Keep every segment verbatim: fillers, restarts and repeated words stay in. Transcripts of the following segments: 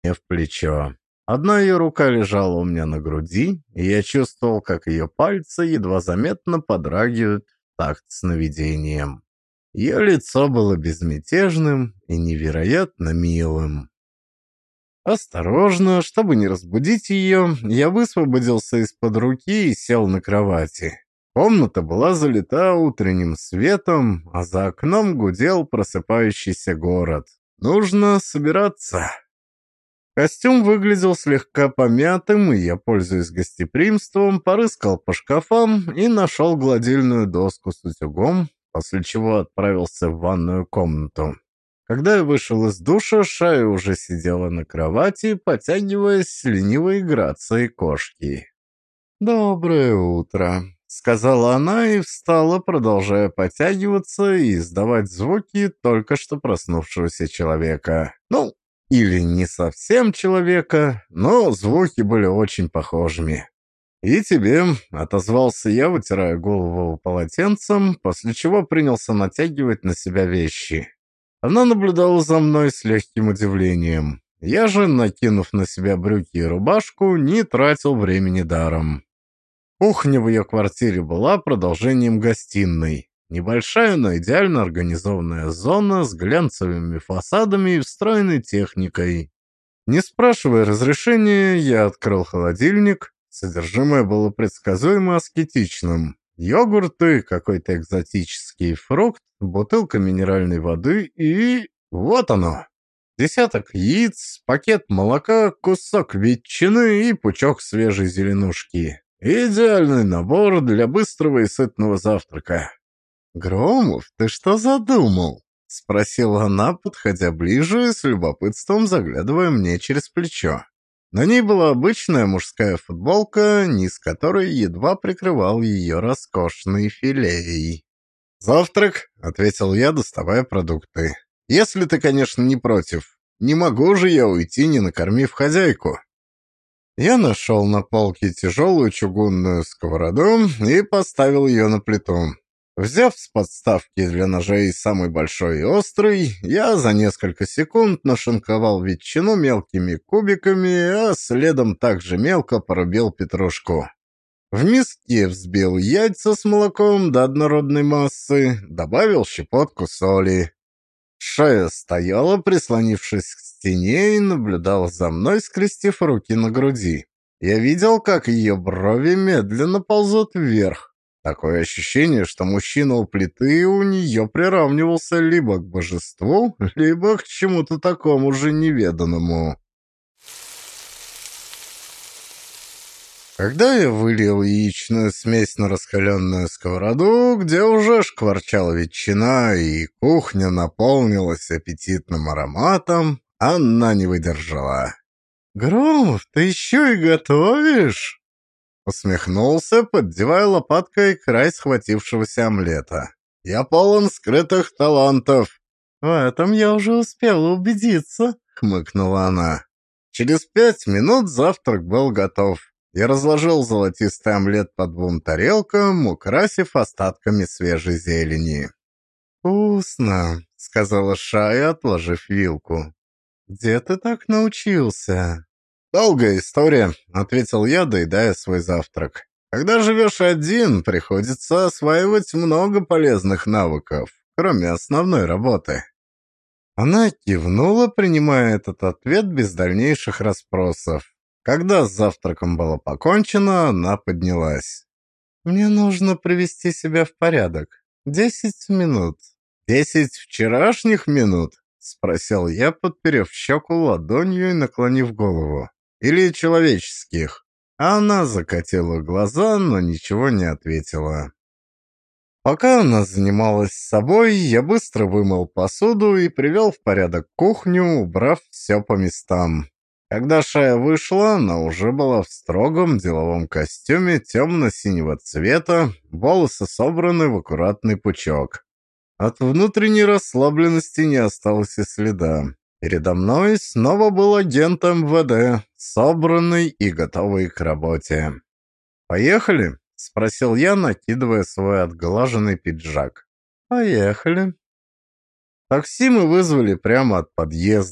мне в плечо. Одна ее рука лежала у меня на груди, и я чувствовал, как ее пальцы едва заметно подрагивают в такт сновидением. Ее лицо было безмятежным и невероятно милым. Осторожно, чтобы не разбудить ее, я высвободился из-под руки и сел на кровати. Комната была залита утренним светом, а за окном гудел просыпающийся город. Нужно собираться. Костюм выглядел слегка помятым, и я, пользуясь гостеприимством, порыскал по шкафам и нашел гладильную доску с утюгом, после чего отправился в ванную комнату. Когда я вышел из душа, Шая уже сидела на кровати, потягиваясь с ленивой грацией кошки. «Доброе утро», — сказала она и встала, продолжая потягиваться и издавать звуки только что проснувшегося человека. Ну, или не совсем человека, но звуки были очень похожими. «И тебе», — отозвался я, вытирая голову полотенцем, после чего принялся натягивать на себя вещи. Она наблюдала за мной с легким удивлением. Я же, накинув на себя брюки и рубашку, не тратил времени даром. Кухня в ее квартире была продолжением гостиной. Небольшая, но идеально организованная зона с глянцевыми фасадами и встроенной техникой. Не спрашивая разрешения, я открыл холодильник. Содержимое было предсказуемо аскетичным. Йогурты, какой-то экзотический фрукт, бутылка минеральной воды и... вот оно! Десяток яиц, пакет молока, кусок ветчины и пучок свежей зеленушки. Идеальный набор для быстрого и сытного завтрака. «Громов, ты что задумал?» — спросила она, подходя ближе, с любопытством заглядывая мне через плечо. На ней была обычная мужская футболка, низ которой едва прикрывал ее роскошный филей. «Завтрак», — ответил я, доставая продукты. «Если ты, конечно, не против. Не могу же я уйти, не накормив хозяйку». Я нашел на полке тяжелую чугунную сковороду и поставил ее на плиту. Взяв с подставки для ножей самый большой и острый, я за несколько секунд нашинковал ветчину мелкими кубиками, а следом также мелко порубил петрушку. В миске взбил яйца с молоком до однородной массы, добавил щепотку соли. Шая стояла, прислонившись к стене, и наблюдала за мной, скрестив руки на груди. Я видел, как ее брови медленно ползут вверх. Такое ощущение, что мужчина у плиты у нее приравнивался либо к божеству, либо к чему-то такому же неведанному. Когда я вылил яичную смесь на раскаленную сковороду, где уже шкварчала ветчина и кухня наполнилась аппетитным ароматом, она не выдержала. «Громов, ты еще и готовишь?» Усмехнулся, поддевая лопаткой край схватившегося омлета. «Я полон скрытых талантов». «В этом я уже успела убедиться», — хмыкнула она. Через пять минут завтрак был готов. Я разложил золотистый омлет по двум тарелкам, украсив остатками свежей зелени. «Вкусно», — сказала Шая, отложив вилку. «Где ты так научился?» «Долгая история», — ответил я, доедая свой завтрак. «Когда живешь один, приходится осваивать много полезных навыков, кроме основной работы». Она кивнула, принимая этот ответ без дальнейших расспросов. Когда с завтраком было покончено, она поднялась. «Мне нужно привести себя в порядок. Десять минут». «Десять вчерашних минут?» — спросил я, подперев щеку ладонью и наклонив голову. «Или человеческих?» Она закатила глаза, но ничего не ответила. Пока она занималась собой, я быстро вымыл посуду и привел в порядок кухню, убрав все по местам. Когда Шая вышла, она уже была в строгом деловом костюме темно-синего цвета, волосы собраны в аккуратный пучок. От внутренней расслабленности не осталось и следа. Передо мной снова был агент эм вэ дэ, собранный и готовый к работе. «Поехали?» — спросил я, накидывая свой отглаженный пиджак. «Поехали». Такси мы вызвали прямо от подъезда.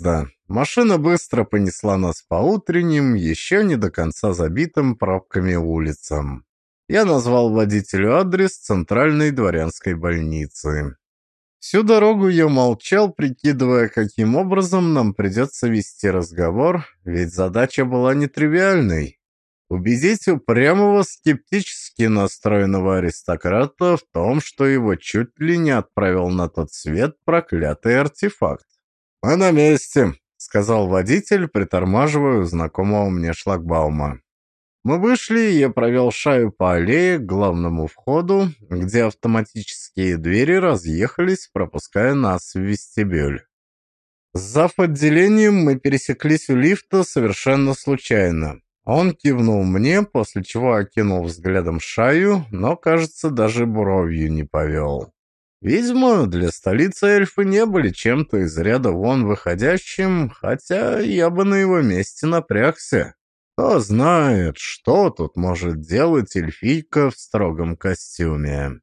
Машина быстро понесла нас по утренним, еще не до конца забитым пробками улицам. Я назвал водителю адрес центральной дворянской больницы. Всю дорогу я молчал, прикидывая, каким образом нам придется вести разговор, ведь задача была нетривиальной. Убедить упрямого, скептически настроенного аристократа в том, что его чуть ли не отправил на тот свет проклятый артефакт. «Мы на месте», — сказал водитель, притормаживая у знакомого мне шлагбаума. Мы вышли, и я провел Шаю по аллее к главному входу, где автоматические двери разъехались, пропуская нас в вестибюль. С зав. Отделением мы пересеклись у лифта совершенно случайно. Он кивнул мне, после чего окинул взглядом Шаю, но, кажется, даже бровью не повел. Видимо, для столицы эльфы не были чем-то из ряда вон выходящим, хотя я бы на его месте напрягся. Кто знает, что тут может делать эльфийка в строгом костюме.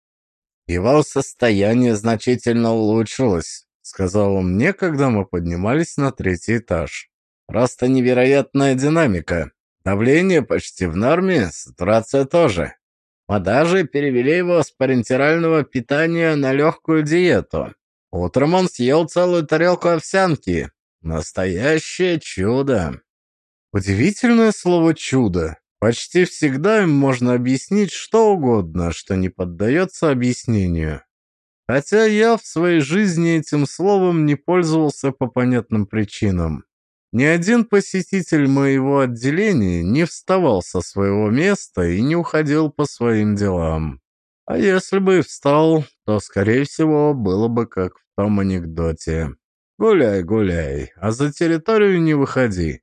«Его состояние значительно улучшилось», — сказал он мне, когда мы поднимались на третий этаж. «Просто невероятная динамика. Давление почти в норме, сатурация тоже. Мы даже перевели его с парентерального питания на легкую диету. Утром он съел целую тарелку овсянки. Настоящее чудо». Удивительное слово «чудо». Почти всегда им можно объяснить что угодно, что не поддается объяснению. Хотя я в своей жизни этим словом не пользовался по понятным причинам. Ни один посетитель моего отделения не вставал со своего места и не уходил по своим делам. А если бы и встал, то, скорее всего, было бы как в том анекдоте. «Гуляй, гуляй, а за территорию не выходи».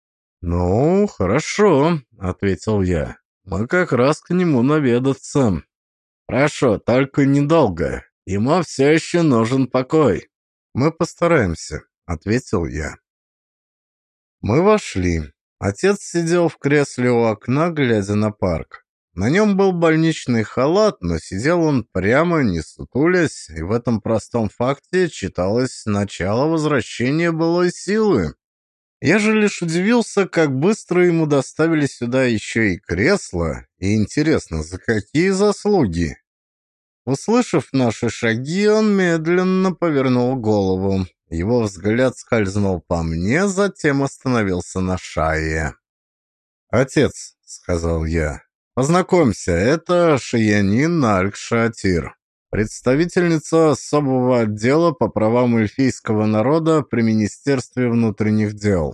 «Ну, хорошо», — ответил я. «Мы как раз к нему наведаться». «Хорошо, только недолго. Ему все еще нужен покой». «Мы постараемся», — ответил я. Мы вошли. Отец сидел в кресле у окна, глядя на парк. На нем был больничный халат, но сидел он прямо, не сутулясь, и в этом простом факте читалось начало возвращения былой силы. Я же лишь удивился, как быстро ему доставили сюда еще и кресло, и интересно, за какие заслуги. Услышав наши шаги, он медленно повернул голову. Его взгляд скользнул по мне, затем остановился на Шае. «Отец», — сказал я, — «познакомься, это Шиянин Альк-Шаатир, представительница особого отдела по правам эльфийского народа при Министерстве внутренних дел».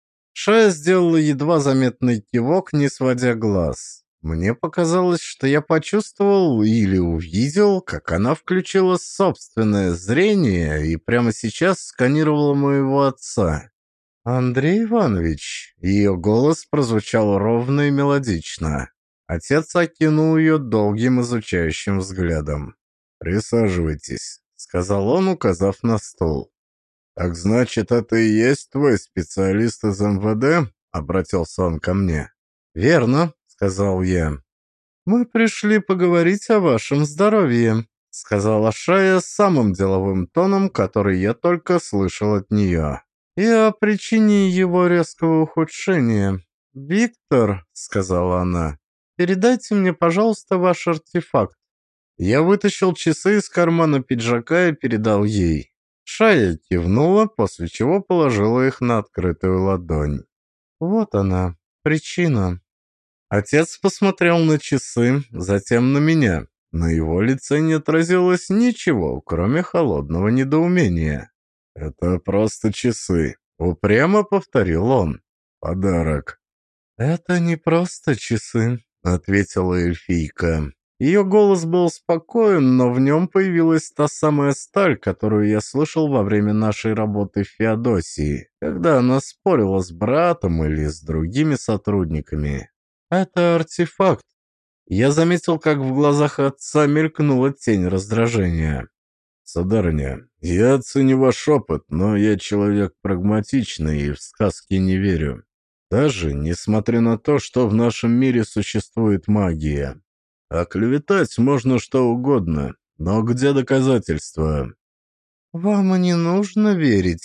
Шая сделала едва заметный кивок, не сводя глаз. Мне показалось, что я почувствовал или увидел, как она включила собственное зрение и прямо сейчас сканировала моего отца. «Андрей Иванович», ее голос прозвучал ровно и мелодично. Отец окинул ее долгим изучающим взглядом. «Присаживайтесь», — сказал он, указав на стул. «Так значит, это и есть твой специалист из эм вэ дэ?» — обратился он ко мне. «Верно», — сказал я. «Мы пришли поговорить о вашем здоровье», — сказала Шая самым деловым тоном, который я только слышал от нее, «и о причине его резкого ухудшения. Виктор», — сказала она, — «передайте мне, пожалуйста, ваш артефакт». Я вытащил часы из кармана пиджака и передал ей. Шая кивнула, после чего положила их на открытую ладонь. «Вот она, причина». Отец посмотрел на часы, затем на меня. На его лице не отразилось ничего, кроме холодного недоумения. «Это просто часы», — упрямо повторил он. «Подарок». «Это не просто часы», — ответила эльфийка. Ее голос был спокоен, но в нем появилась та самая сталь, которую я слышал во время нашей работы в Феодосии, когда она спорила с братом или с другими сотрудниками. «Это артефакт». Я заметил, как в глазах отца мелькнула тень раздражения. «Сударыня, я ценю ваш опыт, но я человек прагматичный и в сказки не верю. Даже несмотря на то, что в нашем мире существует магия. А клеветать можно что угодно, но где доказательства?» «Вам и не нужно верить», —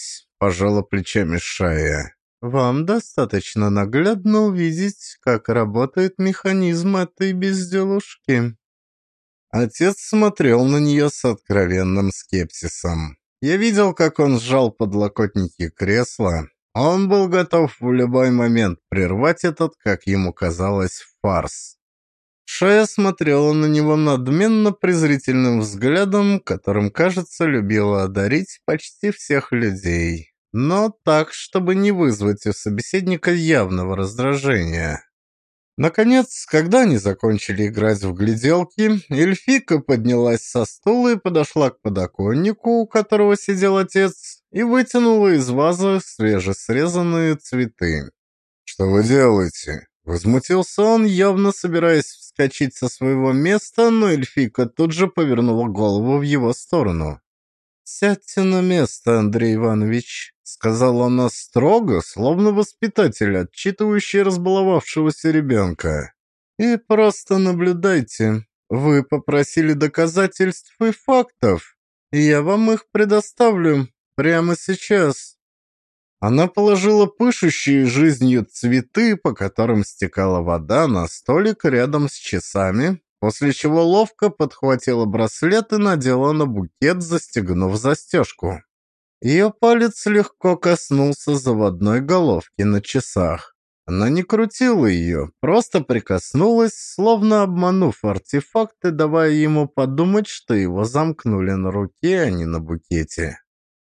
пожала плечами Шая. «Вам достаточно наглядно увидеть, как работает механизм этой безделушки». Отец смотрел на нее с откровенным скепсисом. Я видел, как он сжал подлокотники кресла. Он был готов в любой момент прервать этот, как ему казалось, фарс. Шая смотрела на него надменно-презрительным взглядом, которым, кажется, любила одарить почти всех людей. Но так, чтобы не вызвать у собеседника явного раздражения. Наконец, когда они закончили играть в гляделки, эльфийка поднялась со стула и подошла к подоконнику, у которого сидел отец, и вытянула из вазы свежесрезанные цветы. «Что вы делаете?» Возмутился он, явно собираясь вскочить со своего места, но эльфийка тут же повернула голову в его сторону. «Сядьте на место, Андрей Иванович», — сказала она строго, словно воспитатель, отчитывающий разбаловавшегося ребенка. «И просто наблюдайте. Вы попросили доказательств и фактов, и я вам их предоставлю прямо сейчас». Она положила пышущие жизнью цветы, по которым стекала вода, на столик рядом с часами, после чего ловко подхватила браслет и надела на букет, застегнув застежку. Ее палец легко коснулся заводной головки на часах. Она не крутила ее, просто прикоснулась, словно обманув артефакт и давая ему подумать, что его замкнули на руке, а не на букете.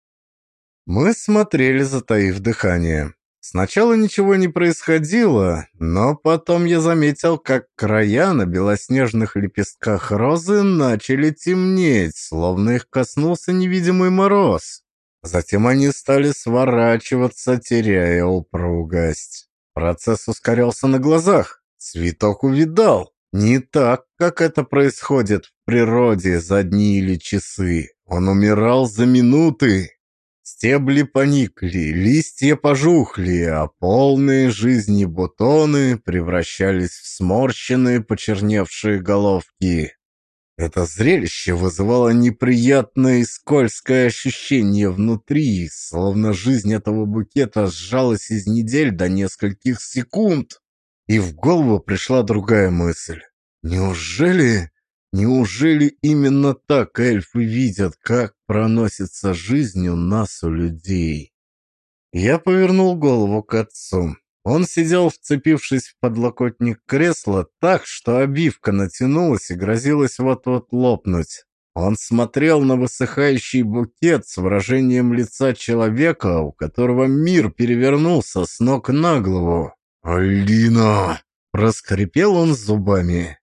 Мы смотрели, затаив дыхание. Сначала ничего не происходило, но потом я заметил, как края на белоснежных лепестках розы начали темнеть, словно их коснулся невидимый мороз. Затем они стали сворачиваться, теряя упругость. Процесс ускорялся на глазах. Цветок увядал. Не так, как это происходит в природе за дни или часы. Он умирал за минуты. Стебли поникли, листья пожухли, а полные жизни бутоны превращались в сморщенные, почерневшие головки. Это зрелище вызывало неприятное и скользкое ощущение внутри, словно жизнь этого букета сжалась из недель до нескольких секунд. И в голову пришла другая мысль. Неужели... Неужели именно так эльфы видят, как проносится жизнь у нас, у людей? Я повернул голову к отцу. Он сидел, вцепившись в подлокотник кресла так, что обивка натянулась и грозилась вот-вот лопнуть. Он смотрел на высыхающий букет с выражением лица человека, у которого мир перевернулся с ног на голову. «Алина!» – проскрипел он зубами.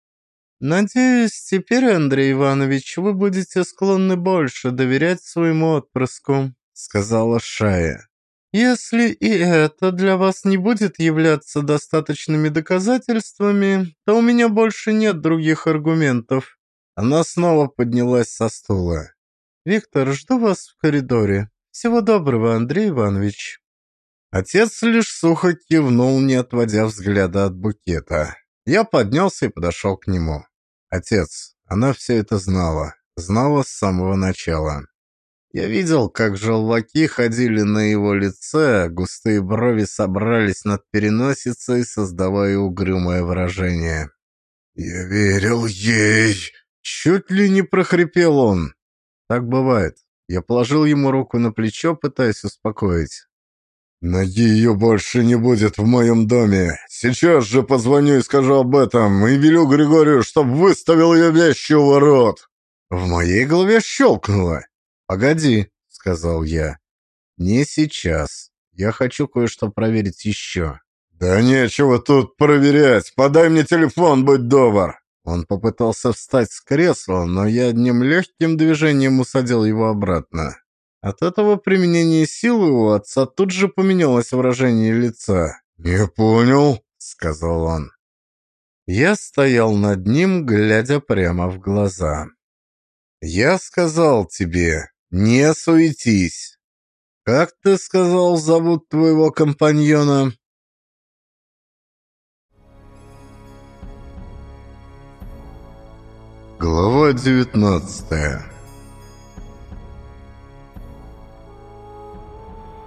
«Надеюсь, теперь, Андрей Иванович, вы будете склонны больше доверять своему отпрыску», — сказала Шая. «Если и это для вас не будет являться достаточными доказательствами, то у меня больше нет других аргументов». Она снова поднялась со стула. «Виктор, жду вас в коридоре. Всего доброго, Андрей Иванович». Отец лишь сухо кивнул, не отводя взгляда от букета. Я поднялся и подошел к нему. «Отец, она все это знала, знала с самого начала. Я видел, как желваки ходили на его лице, а густые брови собрались над переносицей, создавая угрюмое выражение. «Я верил ей!» Чуть ли не прохрипел он. Так бывает. Я положил ему руку на плечо, пытаясь успокоить. «Ноги ее больше не будет в моем доме. Сейчас же позвоню и скажу об этом, и велю Григорию, чтоб выставил ее вещи у ворот». В моей голове щелкнуло. «Погоди», — сказал я. «Не сейчас. Я хочу кое-что проверить еще». «Да нечего тут проверять. Подай мне телефон, будь добр». Он попытался встать с кресла, но я одним легким движением усадил его обратно. От этого применения силы у отца тут же поменялось выражение лица. «Не понял», — сказал он. Я стоял над ним, глядя прямо в глаза. «Я сказал тебе, не суетись. Как ты сказал, зовут твоего компаньона?» Глава девятнадцатая.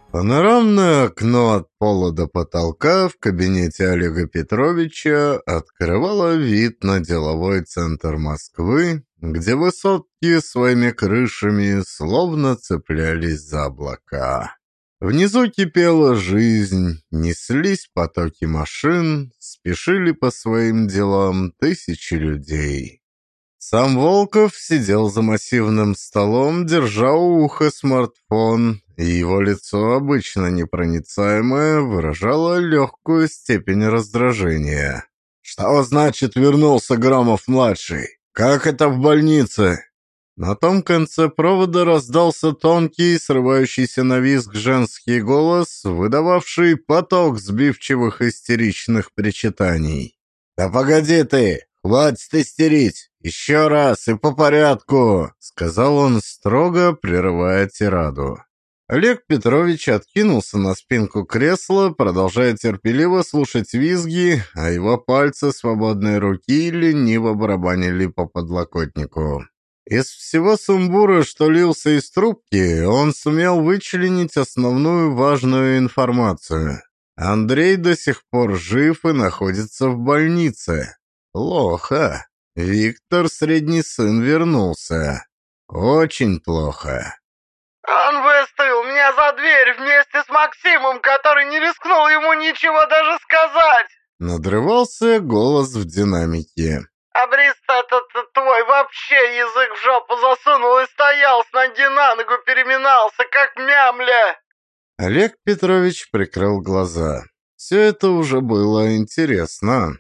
Панорамное окно от пола до потолка в кабинете Олега Петровича открывало вид на деловой центр Москвы, где высотки своими крышами словно цеплялись за облака. Внизу кипела жизнь, неслись потоки машин, спешили по своим делам тысячи людей. Сам Волков сидел за массивным столом, держа у уха смартфон, и его лицо, обычно непроницаемое, выражало легкую степень раздражения. «Что значит вернулся Громов-младший? Как это в больнице?» На том конце провода раздался тонкий, срывающийся на визг женский голос, выдававший поток сбивчивых истеричных причитаний. «Да погоди ты! Хватит истерить! Еще раз и по порядку!» — сказал он строго, прерывая тираду. Олег Петрович откинулся на спинку кресла, продолжая терпеливо слушать визги, а его пальцы свободной руки лениво барабанили по подлокотнику. Из всего сумбура, что лился из трубки, он сумел вычленить основную важную информацию. Андрей до сих пор жив и находится в больнице. Плохо. Виктор, средний сын, вернулся. Очень плохо. Он выставил меня за дверь вместе с Максимом, который не рискнул ему ничего даже сказать. Надрывался голос в динамике. А Брист этот твой вообще язык в жопу засунул и стоял с ноги на ногу, переминался, как мямля. Олег Петрович прикрыл глаза. Все это уже было интересно.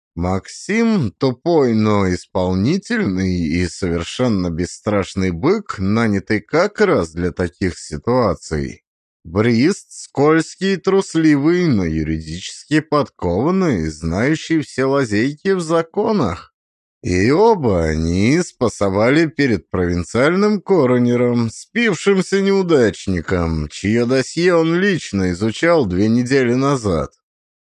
Максим, тупой, но исполнительный и совершенно бесстрашный бык, нанятый как раз для таких ситуаций. Брист, скользкий и трусливый, но юридически подкованный, знающий все лазейки в законах. И оба они спасовали перед провинциальным коронером, спившимся неудачником, чье досье он лично изучал две недели назад.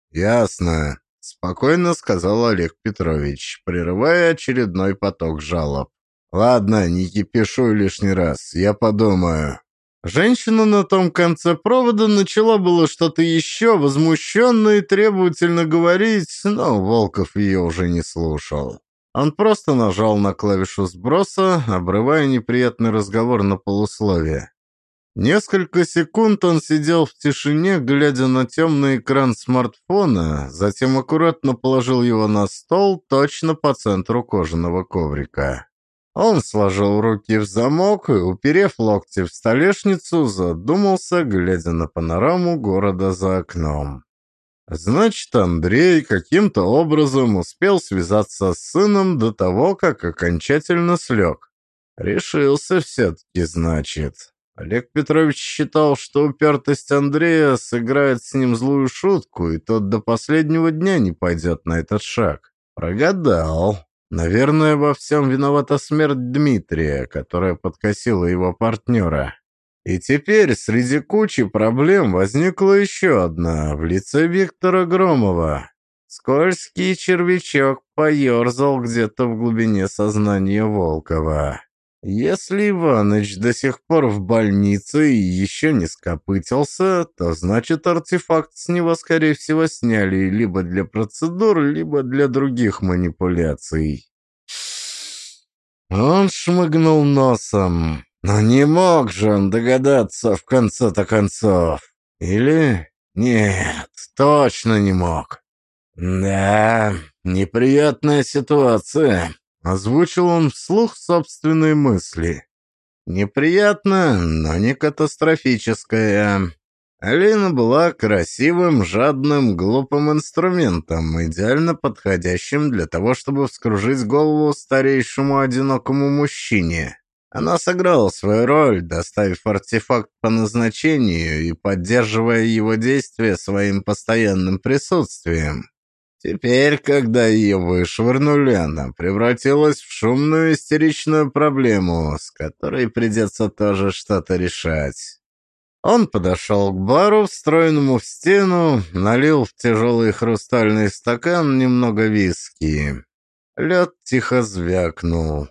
«Ясно», — спокойно сказал Олег Петрович, прерывая очередной поток жалоб. «Ладно, не кипишуй лишний раз, я подумаю». Женщина на том конце провода начала было что-то еще возмущенно и требовательно говорить, но Волков ее уже не слушал. Он просто нажал на клавишу сброса, обрывая неприятный разговор на полусловие. Несколько секунд он сидел в тишине, глядя на темный экран смартфона, затем аккуратно положил его на стол точно по центру кожаного коврика. Он сложил руки в замок и, уперев локти в столешницу, задумался, глядя на панораму города за окном. Значит, Андрей каким-то образом успел связаться с сыном до того, как окончательно слег. Решился все-таки, значит. Олег Петрович считал, что упертость Андрея сыграет с ним злую шутку, и тот до последнего дня не пойдет на этот шаг. Прогадал. Наверное, во всем виновата смерть Дмитрия, которая подкосила его партнера. И теперь среди кучи проблем возникла еще одна в лице Виктора Громова. Скользкий червячок поерзал где-то в глубине сознания Волкова. Если Иваныч до сих пор в больнице и еще не скопытился, то значит артефакт с него, скорее всего, сняли либо для процедур, либо для других манипуляций. Он шмыгнул носом. Но не мог же он догадаться в конце-то концов. Или... Нет, точно не мог. Да, неприятная ситуация. Озвучил он вслух собственные мысли. Неприятно, но не катастрофическая. Алина была красивым, жадным, глупым инструментом, идеально подходящим для того, чтобы вскружить голову старейшему одинокому мужчине. Она сыграла свою роль, доставив артефакт по назначению и поддерживая его действие своим постоянным присутствием. Теперь, когда ее вышвырнули, она превратилась в шумную истеричную проблему, с которой придется тоже что-то решать. Он подошел к бару, встроенному в стену, налил в тяжелый хрустальный стакан немного виски. Лед тихо звякнул.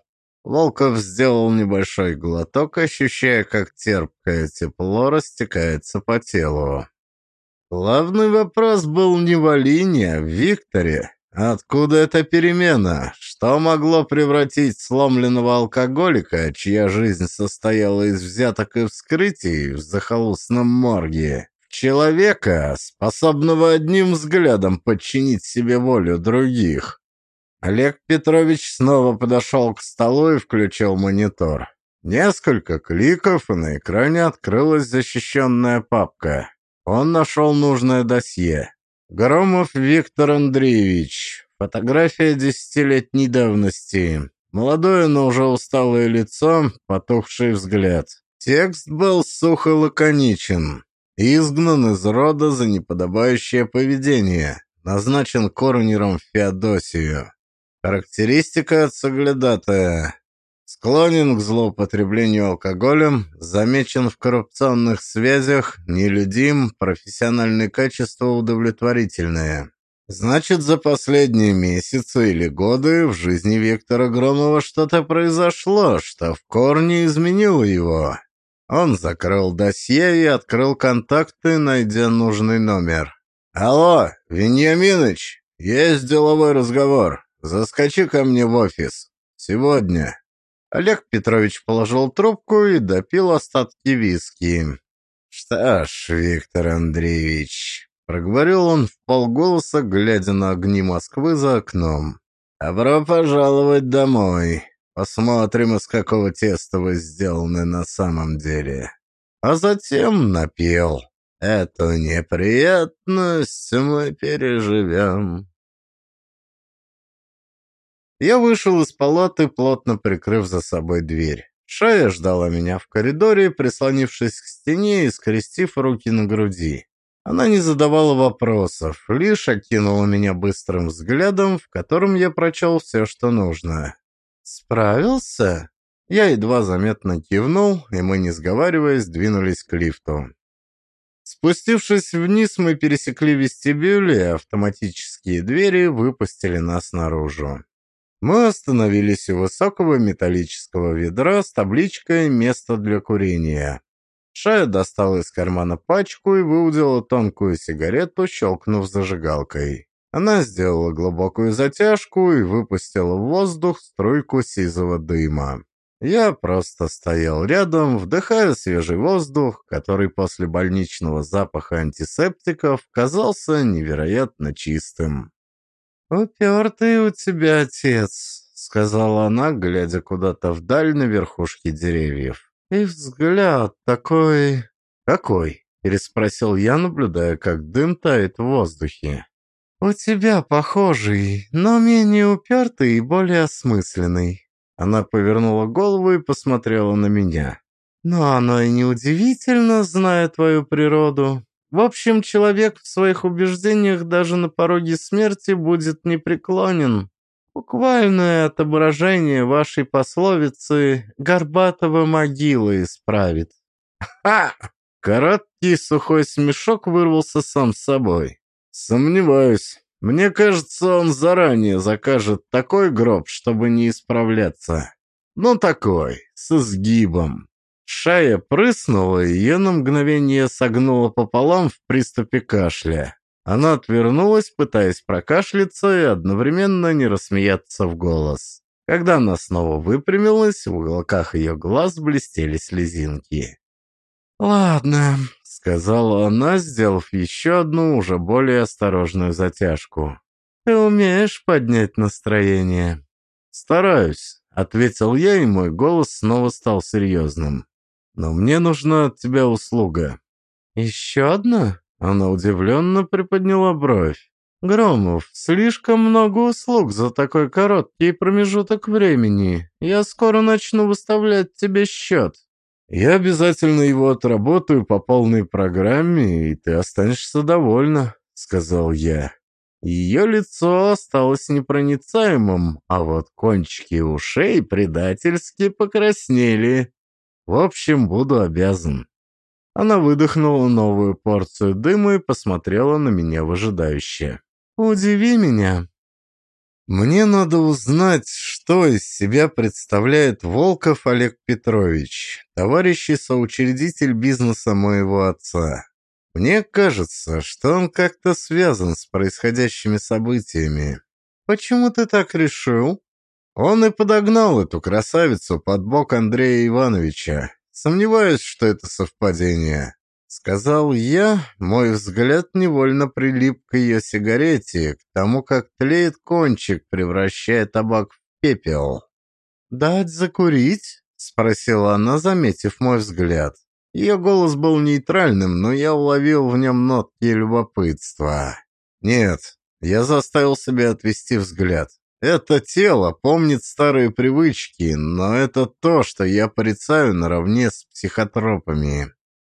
Волков сделал небольшой глоток, ощущая, как терпкое тепло растекается по телу. Главный вопрос был не в Алине, а в Викторе. Откуда эта перемена? Что могло превратить сломленного алкоголика, чья жизнь состояла из взяток и вскрытий в захолустном морге, в человека, способного одним взглядом подчинить себе волю других? Олег Петрович снова подошел к столу и включил монитор. Несколько кликов, и на экране открылась защищенная папка. Он нашел нужное досье. Громов Виктор Андреевич. Фотография десятилетней давности. Молодое, но уже усталое лицо, потухший взгляд. Текст был сухо лаконичен. Изгнан из рода за неподобающее поведение. Назначен коронером в Феодосию. Характеристика от соглядатая. Склонен к злоупотреблению алкоголем, замечен в коррупционных связях, нелюдим, профессиональные качества удовлетворительные. Значит, за последние месяцы или годы в жизни Виктора Громова что-то произошло, что в корне изменило его. Он закрыл досье и открыл контакты, найдя нужный номер. «Алло, Вениаминыч, есть деловой разговор. Заскочи ко мне в офис. Сегодня». Олег Петрович положил трубку и допил остатки виски. «Что ж, Виктор Андреевич», — проговорил он вполголоса, глядя на огни Москвы за окном, — «добро пожаловать домой. Посмотрим, из какого теста вы сделаны на самом деле». А затем напел: «Эту неприятность мы переживем». Я вышел из палаты, плотно прикрыв за собой дверь. Шая ждала меня в коридоре, прислонившись к стене и скрестив руки на груди. Она не задавала вопросов, лишь окинула меня быстрым взглядом, в котором я прочел все, что нужно. «Справился?» Я едва заметно кивнул, и мы, не сговариваясь, двинулись к лифту. Спустившись вниз, мы пересекли вестибюль, и автоматические двери выпустили нас наружу. Мы остановились у высокого металлического ведра с табличкой «Место для курения». Шая достала из кармана пачку и выудила тонкую сигарету, щелкнув зажигалкой. Она сделала глубокую затяжку и выпустила в воздух струйку сизого дыма. Я просто стоял рядом, вдыхая свежий воздух, который после больничного запаха антисептиков казался невероятно чистым. «Упертый у тебя отец», — сказала она, глядя куда-то вдаль на верхушки деревьев. «И взгляд такой...» «Какой?» — переспросил я, наблюдая, как дым тает в воздухе. «У тебя похожий, но менее упертый и более осмысленный». Она повернула голову и посмотрела на меня. «Но оно и неудивительно, зная твою природу. В общем, человек в своих убеждениях даже на пороге смерти будет непреклонен. Буквальное отображение вашей пословицы «Горбатого могила исправит». «Ха!» Короткий сухой смешок вырвался сам собой. «Сомневаюсь. Мне кажется, он заранее закажет такой гроб, чтобы не исправляться. Ну, такой, с изгибом». Шая прыснула, и ее на мгновение согнула пополам в приступе кашля. Она отвернулась, пытаясь прокашляться и одновременно не рассмеяться в голос. Когда она снова выпрямилась, в уголках ее глаз блестели слезинки. «Ладно», — сказала она, сделав еще одну, уже более осторожную затяжку. «Ты умеешь поднять настроение?» «Стараюсь», — ответил я, и мой голос снова стал серьезным. «Но мне нужна от тебя услуга». «Еще одна?» Она удивленно приподняла бровь. «Громов, слишком много услуг за такой короткий промежуток времени. Я скоро начну выставлять тебе счет». «Я обязательно его отработаю по полной программе, и ты останешься довольна», — сказал я. Ее лицо осталось непроницаемым, а вот кончики ушей предательски покраснели. В общем, буду обязан. Она выдохнула новую порцию дыма и посмотрела на меня выжидающе. «Удиви меня». Мне надо узнать, что из себя представляет Волков Олег Петрович, товарищ и соучредитель бизнеса моего отца. Мне кажется, что он как-то связан с происходящими событиями. Почему ты так решил? Он и подогнал эту красавицу под бок Андрея Ивановича. Сомневаюсь, что это совпадение. Сказал я, мой взгляд невольно прилип к ее сигарете, к тому, как тлеет кончик, превращая табак в пепел. «Дать закурить?» — спросила она, заметив мой взгляд. Ее голос был нейтральным, но я уловил в нем нотки любопытства. «Нет», — я заставил себя отвести взгляд. «Это тело помнит старые привычки, но это то, что я порицаю наравне с психотропами».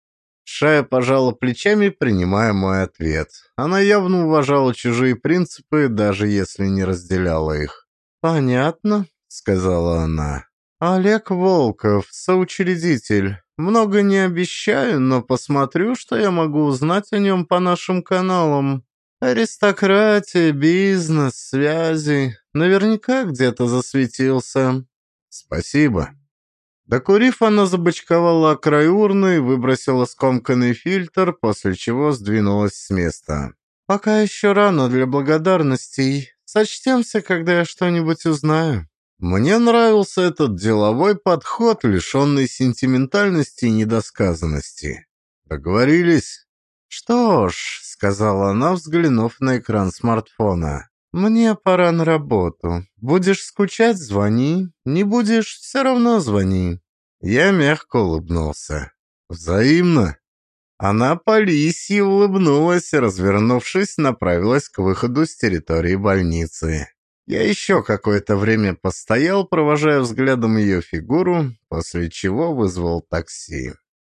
Шая пожала плечами, принимая мой ответ. Она явно уважала чужие принципы, даже если не разделяла их. «Понятно», — сказала она. «Олег Волков, соучредитель. Много не обещаю, но посмотрю, что я могу узнать о нем по нашим каналам. Аристократия, бизнес, связи. Наверняка где-то засветился». «Спасибо». Докурив, она забочковала о край урны и выбросила скомканный фильтр, после чего сдвинулась с места. «Пока еще рано для благодарностей. Сочтемся, когда я что-нибудь узнаю». Мне нравился этот деловой подход, лишенный сентиментальности и недосказанности. «Договорились?» «Что ж», — сказала она, взглянув на экран смартфона. «Мне пора на работу. Будешь скучать — звони. Не будешь — все равно звони». Я мягко улыбнулся. «Взаимно». Она по лисьи улыбнулась и, развернувшись, направилась к выходу с территории больницы. Я еще какое-то время постоял, провожая взглядом ее фигуру, после чего вызвал такси.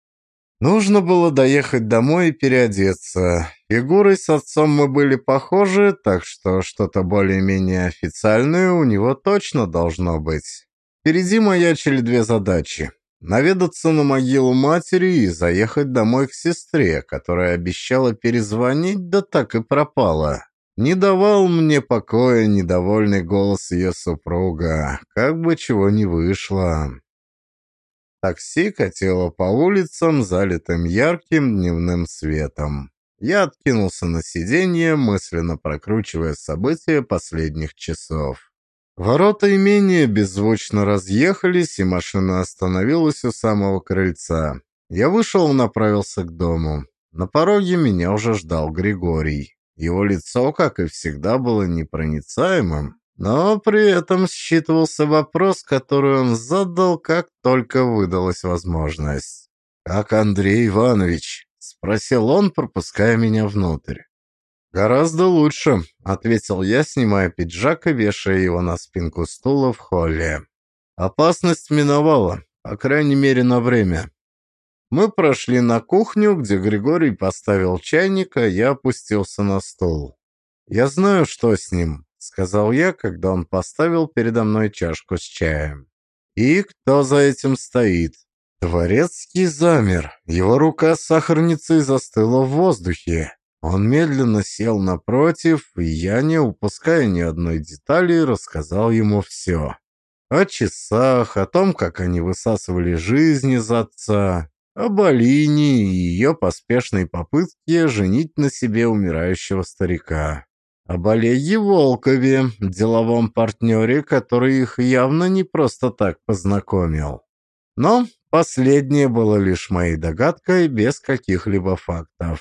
Нужно было доехать домой и переодеться. Фигурой с отцом мы были похожи, так что что-то более-менее официальное у него точно должно быть. Впереди маячили две задачи. Наведаться на могилу матери и заехать домой к сестре, которая обещала перезвонить, да так и пропала. Не давал мне покоя недовольный голос ее супруга, как бы чего не вышло. Такси катило по улицам, залитым ярким дневным светом. Я откинулся на сиденье, мысленно прокручивая события последних часов. Ворота имения беззвучно разъехались, и машина остановилась у самого крыльца. Я вышел и направился к дому. На пороге меня уже ждал Григорий. Его лицо, как и всегда, было непроницаемым, но при этом считывался вопрос, который он задал, как только выдалась возможность. «Как Андрей Иванович?» — спросил он, пропуская меня внутрь. «Гораздо лучше», — ответил я, снимая пиджак и вешая его на спинку стула в холле. «Опасность миновала, по крайней мере, на время». Мы прошли на кухню, где Григорий поставил чайник, а я опустился на стул. «Я знаю, что с ним», — сказал я, когда он поставил передо мной чашку с чаем. «И кто за этим стоит?» Дворецкий замер. Его рука с сахарницей застыла в воздухе. Он медленно сел напротив, и я, не упуская ни одной детали, рассказал ему все. О часах, о том, как они высасывали жизнь из отца, об Алине и ее поспешной попытке женить на себе умирающего старика. Об Олеге Волкове, деловом партнере, который их явно не просто так познакомил. Но последнее было лишь моей догадкой, без каких-либо фактов.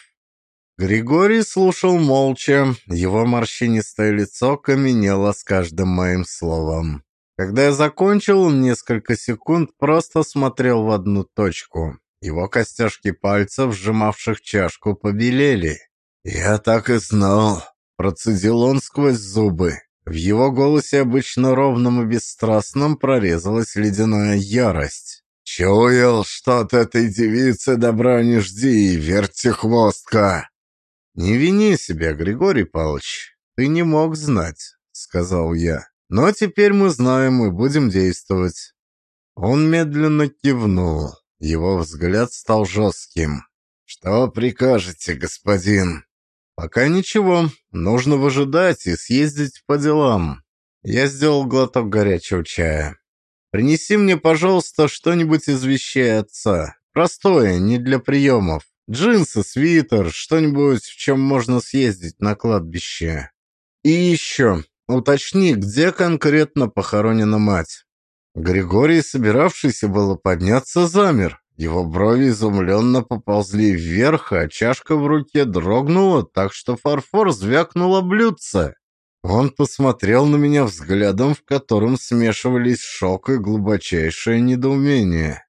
Григорий слушал молча, его морщинистое лицо каменело с каждым моим словом. Когда я закончил, он несколько секунд просто смотрел в одну точку. Его костяшки пальцев, сжимавших чашку, побелели. «Я так и знал», — процедил он сквозь зубы. В его голосе, обычно ровном и бесстрастном, прорезалась ледяная ярость. «Чуял, что от этой девицы добра не жди, вертихвостка!» «Не вини себя, Григорий Павлович, ты не мог знать», — сказал я. «Но теперь мы знаем и будем действовать». Он медленно кивнул. Его взгляд стал жестким. «Что прикажете, господин?» «Пока ничего. Нужно выжидать и съездить по делам». Я сделал глоток горячего чая. «Принеси мне, пожалуйста, что-нибудь из вещей отца. Простое, не для приемов. Джинсы, свитер, что-нибудь, в чем можно съездить на кладбище. И еще, уточни, где конкретно похоронена мать». Григорий, собиравшийся было подняться, замер. Его брови изумленно поползли вверх, а чашка в руке дрогнула, так что фарфор звякнуло блюдце. Он посмотрел на меня взглядом, в котором смешивались шок и глубочайшее недоумение.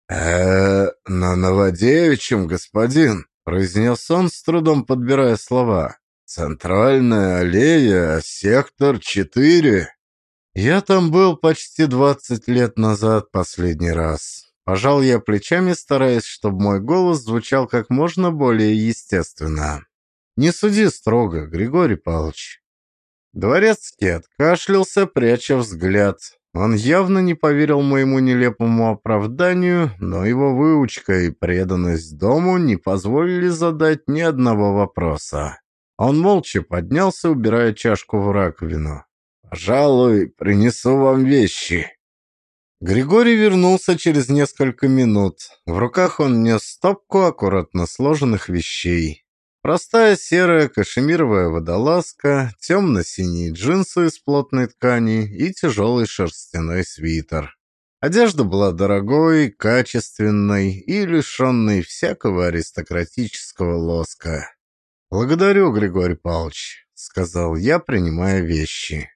«Э-э, на Новодевичьем, господин», — произнес он, с трудом подбирая слова. «Центральная аллея, сектор четыре». Я там был почти двадцать лет назад последний раз. Пожал я плечами, стараясь, чтобы мой голос звучал как можно более естественно. «Не суди строго, Григорий Павлович». Дворецкий откашлялся, пряча взгляд. Он явно не поверил моему нелепому оправданию, но его выучка и преданность дому не позволили задать ни одного вопроса. Он молча поднялся, убирая чашку в раковину. «Пожалуй, принесу вам вещи». Григорий вернулся через несколько минут. В руках он нес стопку аккуратно сложенных вещей. Простая серая кашемировая водолазка, темно-синие джинсы из плотной ткани и тяжелый шерстяной свитер. Одежда была дорогой, качественной и лишенной всякого аристократического лоска. «Благодарю, Григорий Павлович», — сказал я, принимая вещи.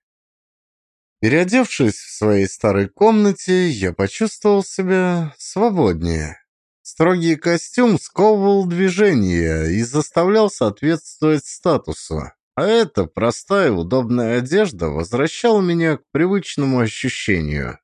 Переодевшись в своей старой комнате, я почувствовал себя свободнее. Строгий костюм сковывал движение и заставлял соответствовать статусу, а эта простая удобная одежда возвращала меня к привычному ощущению.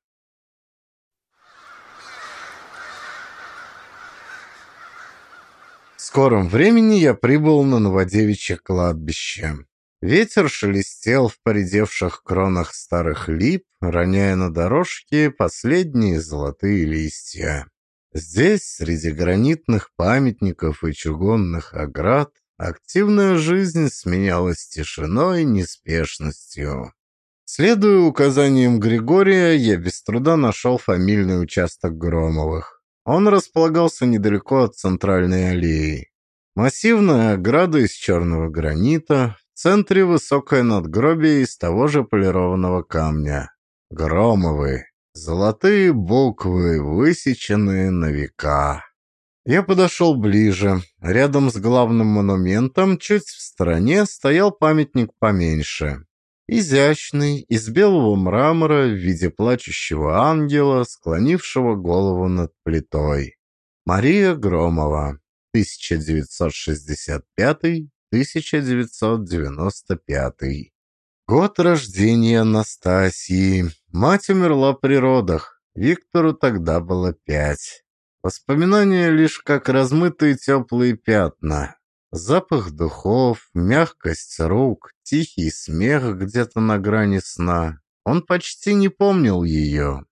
В скором времени я прибыл на Новодевичье кладбище. Ветер шелестел в поредевших кронах старых лип, роняя на дорожке последние золотые листья. Здесь, среди гранитных памятников и чугунных оград, активная жизнь сменялась тишиной и неспешностью. Следуя указаниям Григория, я без труда нашел фамильный участок Громовых. Он располагался недалеко от центральной аллеи. Массивная ограда из черного гранита, в центре высокое надгробие из того же полированного камня. Громовы. Золотые буквы, высеченные на века. Я подошел ближе. Рядом с главным монументом, чуть в стороне, стоял памятник поменьше. Изящный, из белого мрамора в виде плачущего ангела, склонившего голову над плитой. Мария Громова, тысяча девятьсот шестьдесят пятый — тысяча девятьсот девяносто пятый. Год рождения Настасьи. Мать умерла при родах. Виктору тогда было пять. Воспоминания лишь как размытые теплые пятна. Запах духов, мягкость рук, тихий смех где-то на грани сна. Он почти не помнил ее.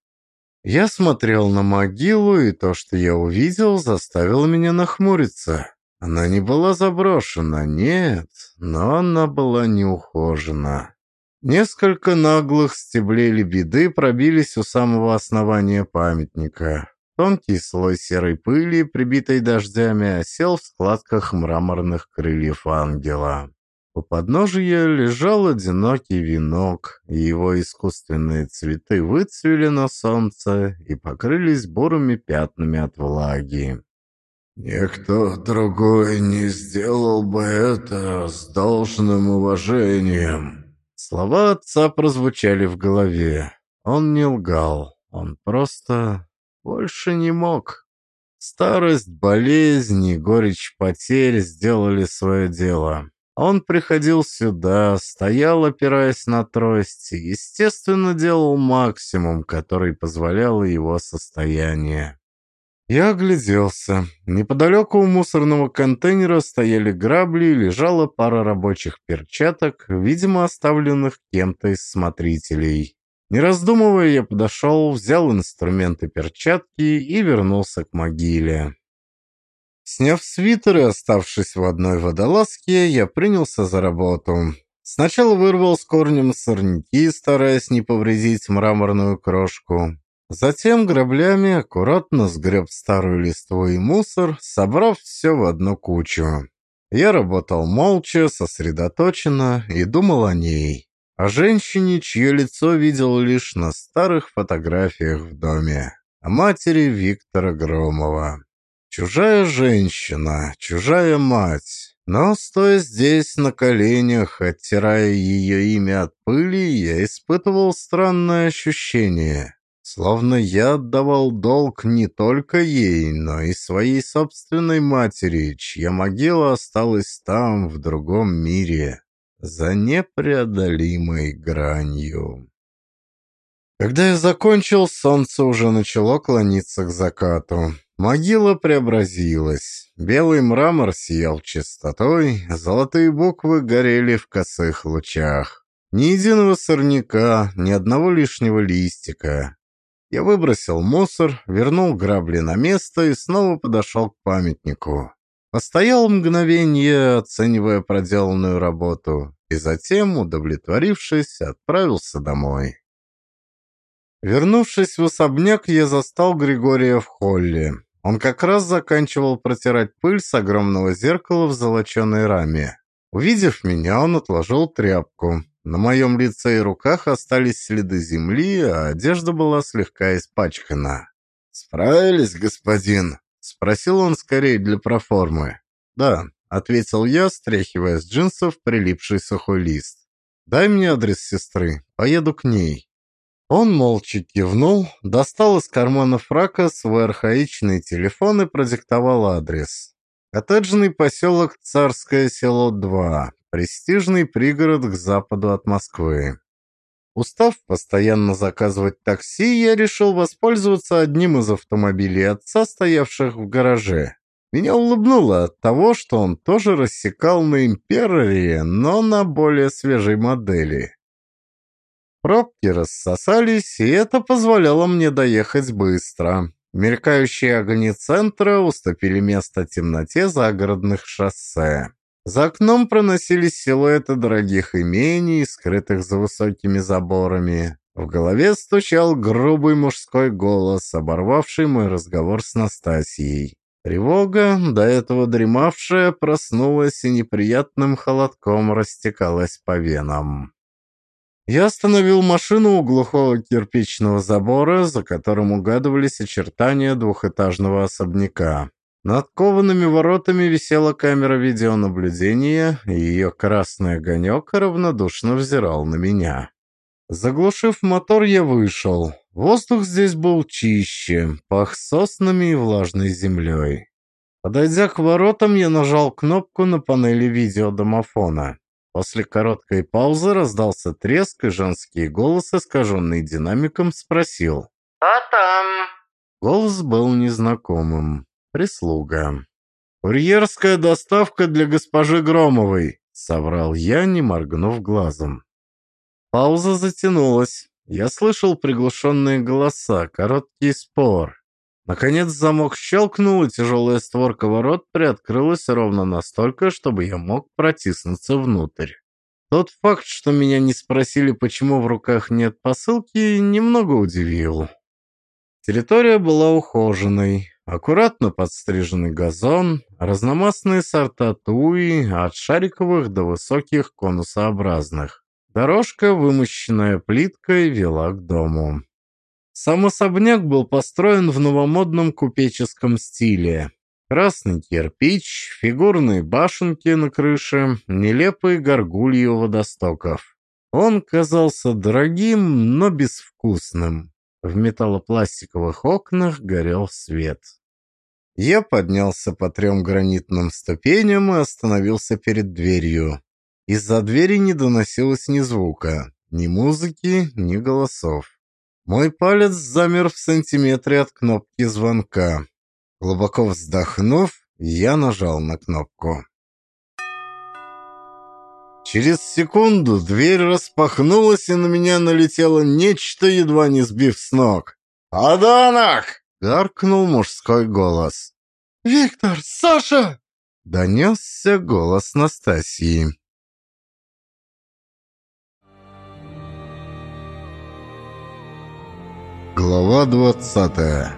Я смотрел на могилу, и то, что я увидел, заставило меня нахмуриться. Она не была заброшена, нет, но она была неухожена. Несколько наглых стеблей лебеды пробились у самого основания памятника. Тонкий слой серой пыли, прибитой дождями, осел в складках мраморных крыльев ангела. У подножия лежал одинокий венок, и его искусственные цветы выцвели на солнце и покрылись бурыми пятнами от влаги. «Никто другой не сделал бы это с должным уважением». Слова отца прозвучали в голове. Он не лгал, он просто больше не мог. Старость, болезни, горечь потерь сделали свое дело. Он приходил сюда, стоял, опираясь на трость, и, естественно, делал максимум, который позволяло его состояние. Я огляделся. Неподалеку у мусорного контейнера стояли грабли и лежала пара рабочих перчаток, видимо, оставленных кем-то из смотрителей. Не раздумывая, я подошел, взял инструменты перчатки и вернулся к могиле. Сняв свитер и оставшись в одной водолазке, я принялся за работу. Сначала вырвал с корнем сорняки, стараясь не повредить мраморную крошку. Затем граблями аккуратно сгреб старую листву и мусор, собрав все в одну кучу. Я работал молча, сосредоточенно и думал о ней. О женщине, чье лицо видел лишь на старых фотографиях в доме. О матери Виктора Громова. Чужая женщина, чужая мать. Но, стоя здесь на коленях, оттирая ее имя от пыли, я испытывал странное ощущение. Словно я отдавал долг не только ей, но и своей собственной матери, чья могила осталась там, в другом мире, за непреодолимой гранью. Когда я закончил, солнце уже начало клониться к закату. Могила преобразилась. Белый мрамор сиял чистотой, золотые буквы горели в косых лучах. Ни единого сорняка, ни одного лишнего листика. Я выбросил мусор, вернул грабли на место и снова подошел к памятнику. Постоял мгновенье, оценивая проделанную работу, и затем, удовлетворившись, отправился домой. Вернувшись в особняк, я застал Григория в холле. Он как раз заканчивал протирать пыль с огромного зеркала в золоченой раме. Увидев меня, он отложил тряпку. На моем лице и руках остались следы земли, а одежда была слегка испачкана. «Справились, господин?» — спросил он скорее для проформы. «Да», — ответил я, стряхивая с джинсов прилипший сухой лист. «Дай мне адрес сестры, поеду к ней». Он молча кивнул, достал из кармана фрака свой архаичный телефон и продиктовал адрес. Коттеджный поселок Царское село два, престижный пригород к западу от Москвы. Устав постоянно заказывать такси, я решил воспользоваться одним из автомобилей отца, стоявших в гараже. Меня улыбнуло от того, что он тоже рассекал на Импераре, но на более свежей модели. Пробки рассосались, и это позволяло мне доехать быстро. Мелькающие огни центра уступили место темноте загородных шоссе. За окном проносились силуэты дорогих имений, скрытых за высокими заборами. В голове стучал грубый мужской голос, оборвавший мой разговор с Настасьей. Тревога, до этого дремавшая, проснулась и неприятным холодком растекалась по венам. Я остановил машину у глухого кирпичного забора, за которым угадывались очертания двухэтажного особняка. Над коваными воротами висела камера видеонаблюдения, и ее красный огонек равнодушно взирал на меня. Заглушив мотор, я вышел. Воздух здесь был чище, пах соснами и влажной землей. Подойдя к воротам, я нажал кнопку на панели видеодомофона. После короткой паузы раздался треск, и женский голос, искаженный динамиком, спросил: «А там?» Голос был незнакомым. Прислуга. «Курьерская доставка для госпожи Громовой», — соврал я, не моргнув глазом. Пауза затянулась. Я слышал приглушенные голоса, короткий спор. Наконец замок щелкнул, и тяжелая створка ворот приоткрылась ровно настолько, чтобы я мог протиснуться внутрь. Тот факт, что меня не спросили, почему в руках нет посылки, немного удивил. Территория была ухоженной. Аккуратно подстриженный газон, разномастные сорта туи, от шариковых до высоких конусообразных. Дорожка, вымощенная плиткой, вела к дому. Сам особняк был построен в новомодном купеческом стиле. Красный кирпич, фигурные башенки на крыше, нелепые горгульи у водостоков. Он казался дорогим, но безвкусным. В металлопластиковых окнах горел свет. Я поднялся по трем гранитным ступеням и остановился перед дверью. Из-за двери не доносилось ни звука, ни музыки, ни голосов. Мой палец замер в сантиметре от кнопки звонка. Глубоко вздохнув, я нажал на кнопку. Через секунду дверь распахнулась, и на меня налетело нечто, едва не сбив с ног. «Подонок!» — гаркнул мужской голос. «Виктор! Саша!» — донесся голос Настасьи. Глава двадцатая.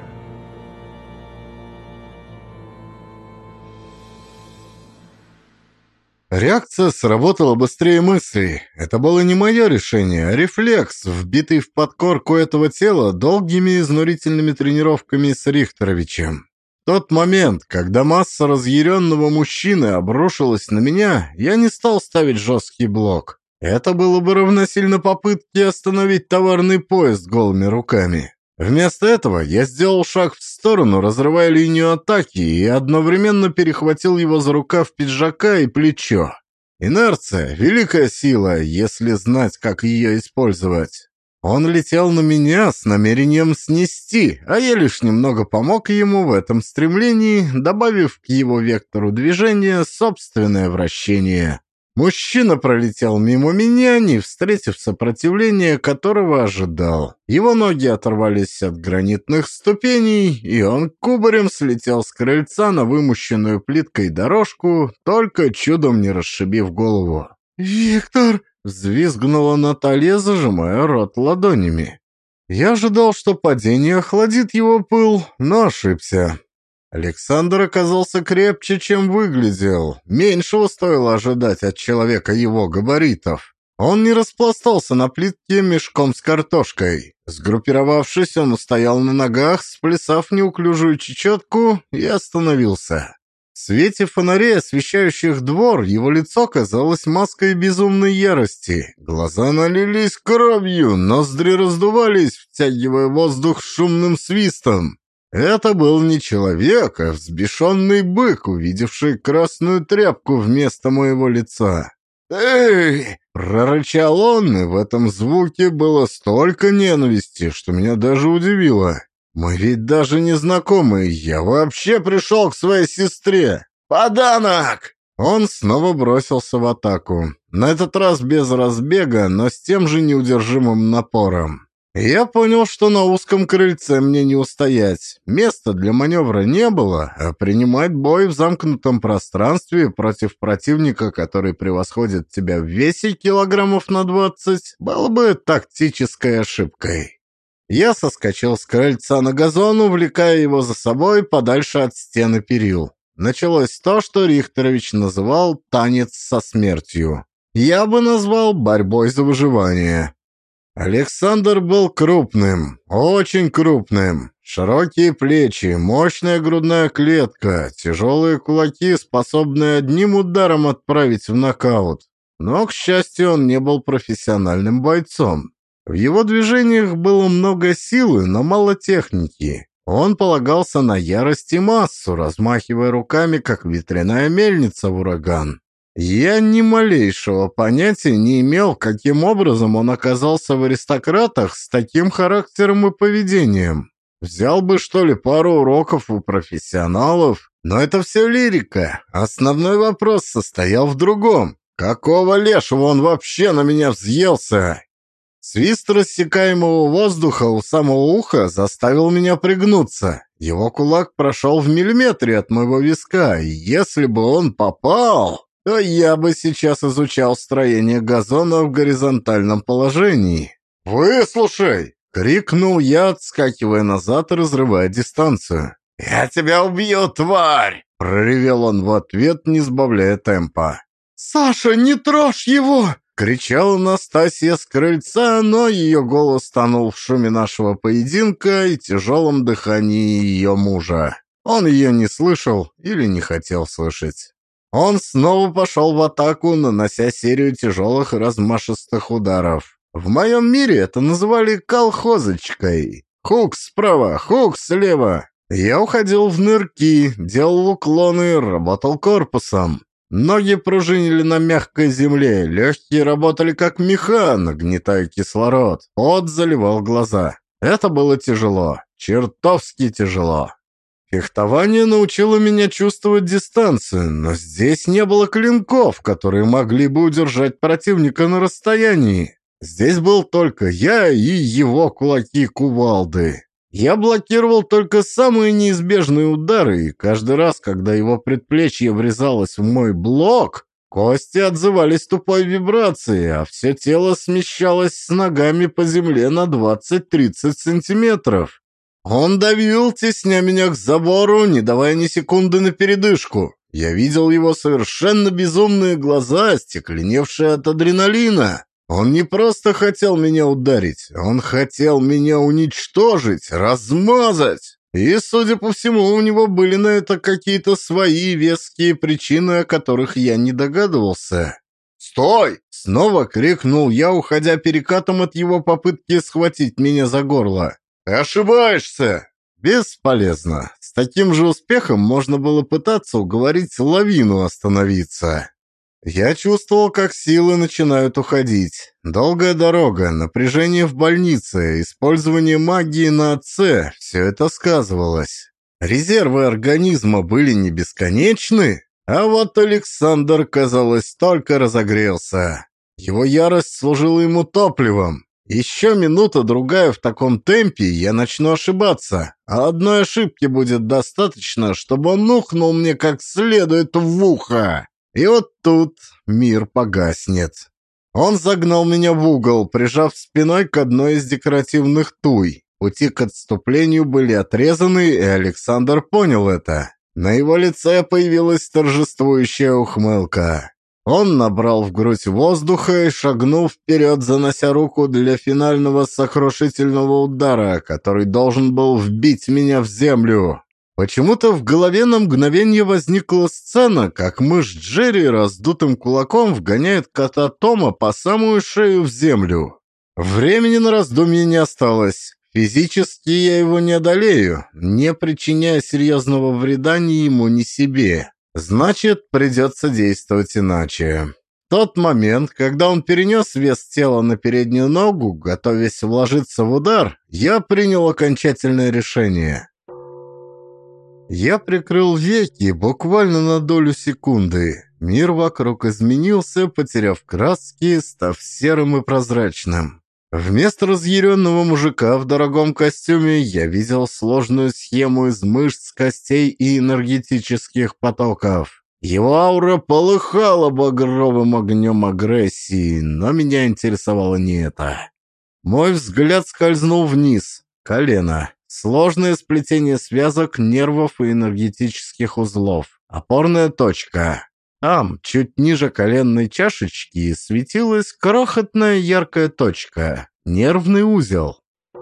Реакция сработала быстрее мыслей. Это было не мое решение, а рефлекс, вбитый в подкорку этого тела долгими изнурительными тренировками с Рихтеровичем. В тот момент, когда масса разъяренного мужчины обрушилась на меня, я не стал ставить жесткий блок. Это было бы равносильно попытке остановить товарный поезд голыми руками. Вместо этого я сделал шаг в сторону, разрывая линию атаки, и одновременно перехватил его за рукав пиджака и плечо. Инерция — великая сила, если знать, как ее использовать. Он летел на меня с намерением снести, а я лишь немного помог ему в этом стремлении, добавив к его вектору движения собственное вращение. Мужчина пролетел мимо меня, не встретив сопротивления, которого ожидал. Его ноги оторвались от гранитных ступеней, и он кубарем слетел с крыльца на вымощенную плиткой дорожку, только чудом не расшибив голову. «Виктор!» — взвизгнула Наталья, зажимая рот ладонями. Я ожидал, что падение охладит его пыл, но ошибся. Александр оказался крепче, чем выглядел. Меньшего стоило ожидать от человека его габаритов. Он не распластался на плитке мешком с картошкой. Сгруппировавшись, он устоял на ногах, сплясав неуклюжую чечетку, и остановился. В свете фонарей, освещающих двор, его лицо казалось маской безумной ярости. Глаза налились кровью, ноздри раздувались, втягивая воздух шумным свистом. Это был не человек, а взбешенный бык, увидевший красную тряпку вместо моего лица. «Эй!» — прорычал он, и в этом звуке было столько ненависти, что меня даже удивило. «Мы ведь даже не знакомы, я вообще пришел к своей сестре! Поданок!» Он снова бросился в атаку, на этот раз без разбега, но с тем же неудержимым напором. Я понял, что на узком крыльце мне не устоять. Места для маневра не было, а принимать бой в замкнутом пространстве против противника, который превосходит тебя в весе килограммов на двадцать, было бы тактической ошибкой. Я соскочил с крыльца на газон, увлекая его за собой подальше от стены перил. Началось то, что Рихтерович называл «танец со смертью». Я бы назвал «борьбой за выживание». Александр был крупным, очень крупным. Широкие плечи, мощная грудная клетка, тяжелые кулаки, способные одним ударом отправить в нокаут. Но, к счастью, он не был профессиональным бойцом. В его движениях было много силы, но мало техники. Он полагался на ярость и массу, размахивая руками, как ветряная мельница в ураган. Я ни малейшего понятия не имел, каким образом он оказался в аристократах с таким характером и поведением. Взял бы, что ли, пару уроков у профессионалов, но это все лирика. Основной вопрос состоял в другом. Какого лешего он вообще на меня взъелся? Свист рассекаемого воздуха у самого уха заставил меня пригнуться. Его кулак прошел в миллиметре от моего виска, и если бы он попал, то я бы сейчас изучал строение газона в горизонтальном положении. «Выслушай!» — крикнул я, отскакивая назад и разрывая дистанцию. «Я тебя убью, тварь!» — проревел он в ответ, не сбавляя темпа. «Саша, не трожь его!» — кричала Настасья с крыльца, но ее голос тонул в шуме нашего поединка и тяжелом дыхании ее мужа. Он ее не слышал или не хотел слышать. Он снова пошел в атаку, нанося серию тяжелых и размашистых ударов. В моем мире это называли колхозочкой. Хук справа, хук слева. Я уходил в нырки, делал уклоны, работал корпусом. Ноги пружинили на мягкой земле, легкие работали как меха, нагнетая кислород. Пот заливал глаза. Это было тяжело, чертовски тяжело. Фехтование научило меня чувствовать дистанцию, но здесь не было клинков, которые могли бы удержать противника на расстоянии. Здесь был только я и его кулаки-кувалды. Я блокировал только самые неизбежные удары, и каждый раз, когда его предплечье врезалось в мой блок, Кости отзывались тупой вибрацией, а все тело смещалось с ногами по земле на двадцать-тридцать сантиметров. Он давил, тесня меня к забору, не давая ни секунды на передышку. Я видел его совершенно безумные глаза, остекленевшие от адреналина. Он не просто хотел меня ударить, он хотел меня уничтожить, размазать. И, судя по всему, у него были на это какие-то свои веские причины, о которых я не догадывался. «Стой!» — снова крикнул я, уходя перекатом от его попытки схватить меня за горло. «Ты ошибаешься!» Бесполезно. С таким же успехом можно было пытаться уговорить лавину остановиться. Я чувствовал, как силы начинают уходить. Долгая дорога, напряжение в больнице, использование магии на отце – все это сказывалось. Резервы организма были не бесконечны, а вот Александр, казалось, только разогрелся. Его ярость служила ему топливом. Еще минута-другая в таком темпе, и я начну ошибаться, а одной ошибки будет достаточно, чтобы он ухнул мне как следует в ухо. И вот тут мир погаснет. Он загнал меня в угол, прижав спиной к одной из декоративных туй. Пути к отступлению были отрезаны, и Александр понял это. На его лице появилась торжествующая ухмылка. Он набрал в грудь воздуха и шагнул вперед, занося руку для финального сокрушительного удара, который должен был вбить меня в землю. Почему-то в голове на мгновение возникла сцена, как мышь Джерри раздутым кулаком вгоняет кота Тома по самую шею в землю. Времени на раздумье не осталось. Физически я его не одолею, не причиняя серьезного вреда ни ему, ни себе. Значит, придется действовать иначе. Тот момент, когда он перенес вес тела на переднюю ногу, готовясь вложиться в удар, я принял окончательное решение. Я прикрыл веки буквально на долю секунды. Мир вокруг изменился, потеряв краски, став серым и прозрачным. Вместо разъяренного мужика в дорогом костюме я видел сложную схему из мышц, костей и энергетических потоков. Его аура полыхала багровым огнем агрессии, но меня интересовало не это. Мой взгляд скользнул вниз. Колено. Сложное сплетение связок, нервов и энергетических узлов. Опорная точка. Там, чуть ниже коленной чашечки, светилась крохотная яркая точка. Нервный узел.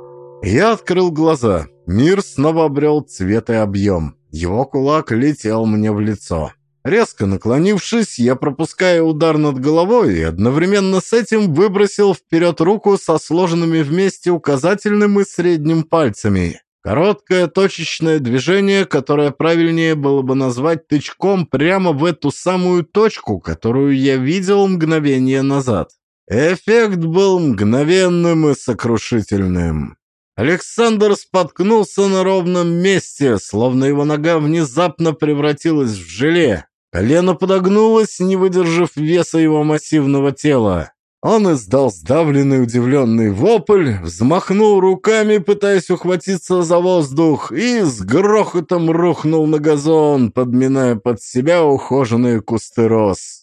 Я открыл глаза. Мир снова обрел цвет и объем. Его кулак летел мне в лицо. Резко наклонившись, я, пропуская удар над головой, и одновременно с этим выбросил вперед руку со сложенными вместе указательным и средним пальцами. Короткое точечное движение, которое правильнее было бы назвать тычком прямо в эту самую точку, которую я видел мгновение назад. Эффект был мгновенным и сокрушительным. Александр споткнулся на ровном месте, словно его нога внезапно превратилась в желе. Колено подогнулось, не выдержав веса его массивного тела. Он издал сдавленный удивленный вопль, взмахнул руками, пытаясь ухватиться за воздух, и с грохотом рухнул на газон, подминая под себя ухоженные кусты роз.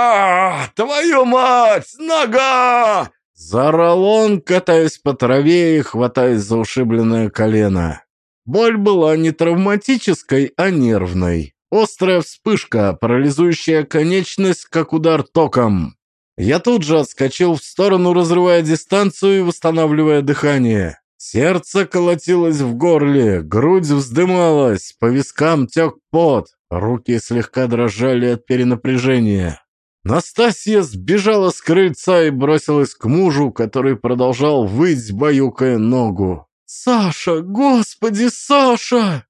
«А, твою мать! Нога!» — заорал он, катаясь по траве и хватаясь за ушибленное колено. Боль была не травматической, а нервной. Острая вспышка, парализующая конечность, как удар током. Я тут же отскочил в сторону, разрывая дистанцию и восстанавливая дыхание. Сердце колотилось в горле, грудь вздымалась, по вискам тек пот, руки слегка дрожали от перенапряжения. Настасья сбежала с крыльца и бросилась к мужу, который продолжал выть, баюкая ногу. «Саша! Господи, Саша!»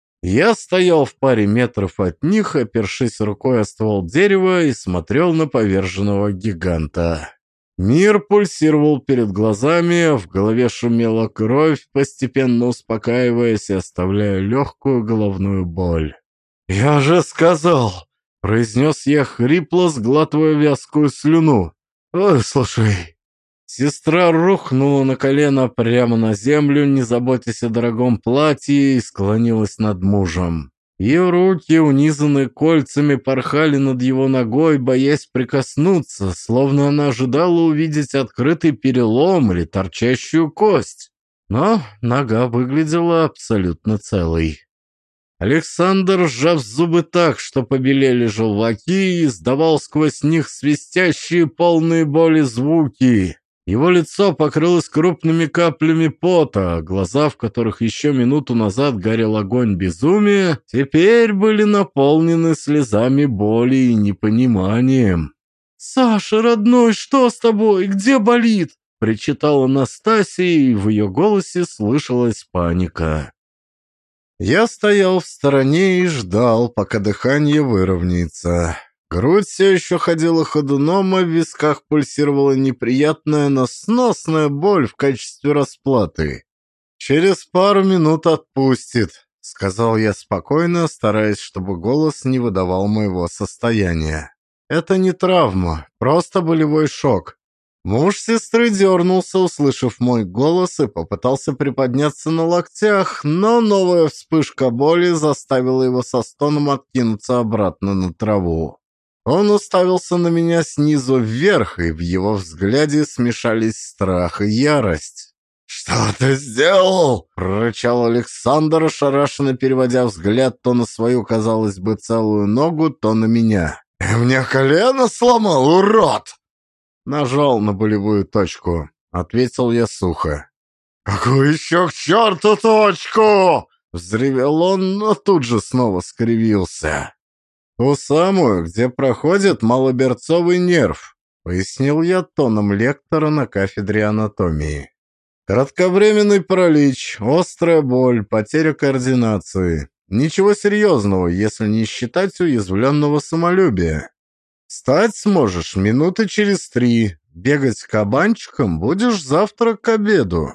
Я стоял в паре метров от них, опершись рукой о ствол дерева и смотрел на поверженного гиганта. Мир пульсировал перед глазами, а в голове шумела кровь, постепенно успокаиваясь и оставляя легкую головную боль. «Я же сказал!» — произнес я хрипло, сглатывая вязкую слюну. «Ой, слушай!» Сестра рухнула на колено прямо на землю, не заботясь о дорогом платье, и склонилась над мужем. Ее руки, унизанные кольцами, порхали над его ногой, боясь прикоснуться, словно она ожидала увидеть открытый перелом или торчащую кость. Но нога выглядела абсолютно целой. Александр, сжав зубы так, что побелели желваки, издавал сквозь них свистящие, полные боли звуки. Его лицо покрылось крупными каплями пота, а глаза, в которых еще минуту назад горел огонь безумия, теперь были наполнены слезами боли и непониманием. «Саша, родной, что с тобой? Где болит?» — причитала Настасья, и в ее голосе слышалась паника. Я стоял в стороне и ждал, пока дыхание выровняется. Грудь все еще ходила ходуном, а в висках пульсировала неприятная, но сносная боль в качестве расплаты. «Через пару минут отпустит», — сказал я спокойно, стараясь, чтобы голос не выдавал моего состояния. «Это не травма, просто болевой шок». Муж сестры дернулся, услышав мой голос, и попытался приподняться на локтях, но новая вспышка боли заставила его со стоном откинуться обратно на траву. Он уставился на меня снизу вверх, и в его взгляде смешались страх и ярость. «Что ты сделал?» — прорычал Александр, ошарашенно переводя взгляд то на свою, казалось бы, целую ногу, то на меня. «Ты мне колено сломал, урод!» «Нажал на болевую точку», — ответил я сухо. «Какую еще к черту точку?» — взревел он, но тут же снова скривился. «Ту самую, где проходит малоберцовый нерв», — пояснил я тоном лектора на кафедре анатомии. «Кратковременный паралич, острая боль, потеря координации. Ничего серьезного, если не считать уязвленного самолюбия. Встать сможешь минуты через три, бегать кабанчиком будешь завтра к обеду».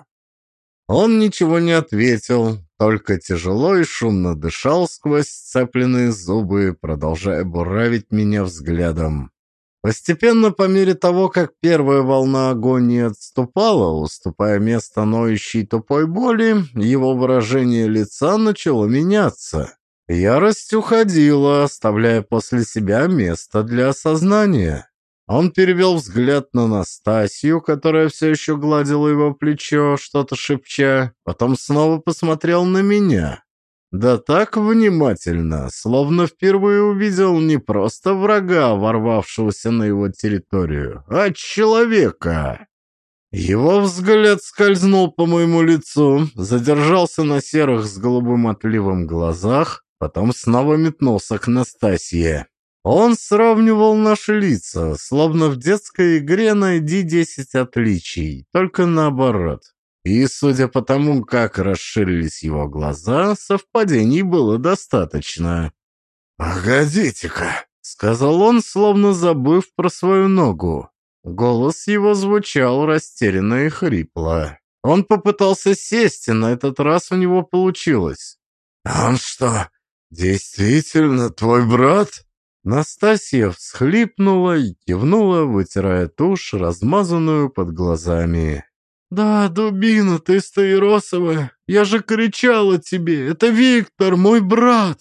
Он ничего не ответил, только тяжело и шумно дышал сквозь сцепленные зубы, продолжая буравить меня взглядом. Постепенно, по мере того, как первая волна агонии отступала, уступая место ноющей тупой боли, его выражение лица начало меняться. Ярость уходила, оставляя после себя место для осознания. Он перевел взгляд на Настасью, которая все еще гладила его плечо, что-то шепча, потом снова посмотрел на меня. Да так внимательно, словно впервые увидел не просто врага, ворвавшегося на его территорию, а человека. Его взгляд скользнул по моему лицу, задержался на серых с голубым отливом глазах, потом снова метнулся к Настасье. Он сравнивал наши лица, словно в детской игре «Найди десять отличий», только наоборот. И, судя по тому, как расширились его глаза, совпадений было достаточно. «Погодите-ка», — сказал он, словно забыв про свою ногу. Голос его звучал растерянно и хрипло. Он попытался сесть, и на этот раз у него получилось. «Он что, действительно твой брат?» Настасья всхлипнула и кивнула, вытирая тушь, размазанную под глазами. «Да, дубина ты стаиросовая, я же кричала тебе, это Виктор, мой брат!»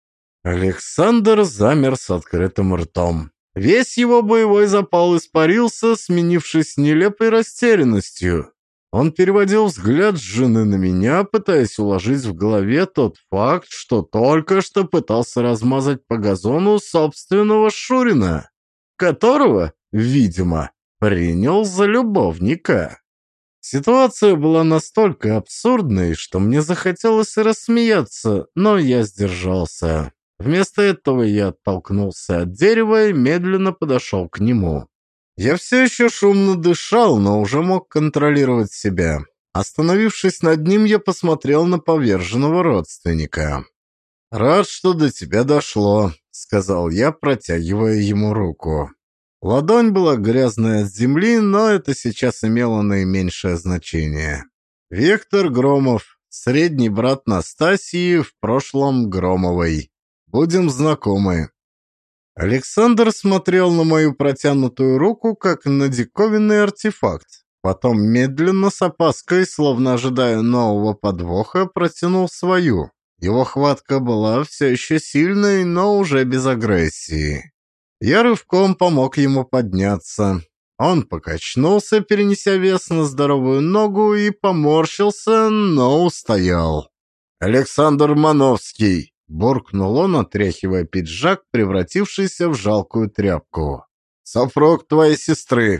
Александр замер с открытым ртом. Весь его боевой запал испарился, сменившись нелепой растерянностью. Он переводил взгляд с жены на меня, пытаясь уложить в голове тот факт, что только что пытался размазать по газону собственного Шурина, которого, видимо, принял за любовника. Ситуация была настолько абсурдной, что мне захотелось рассмеяться, но я сдержался. Вместо этого я оттолкнулся от дерева и медленно подошел к нему. Я все еще шумно дышал, но уже мог контролировать себя. Остановившись над ним, я посмотрел на поверженного родственника. «Рад, что до тебя дошло», — сказал я, протягивая ему руку. Ладонь была грязная от земли, но это сейчас имело наименьшее значение. Виктор Громов, средний брат Настасьи, в прошлом Громовой. Будем знакомы. Александр смотрел на мою протянутую руку, как на диковинный артефакт. Потом медленно, с опаской, словно ожидая нового подвоха, протянул свою. Его хватка была все еще сильной, но уже без агрессии. Я рывком помог ему подняться. Он покачнулся, перенеся вес на здоровую ногу, и поморщился, но устоял. «Александр Мановский!» — буркнул он, отряхивая пиджак, превратившийся в жалкую тряпку. «Супруг твоей сестры!»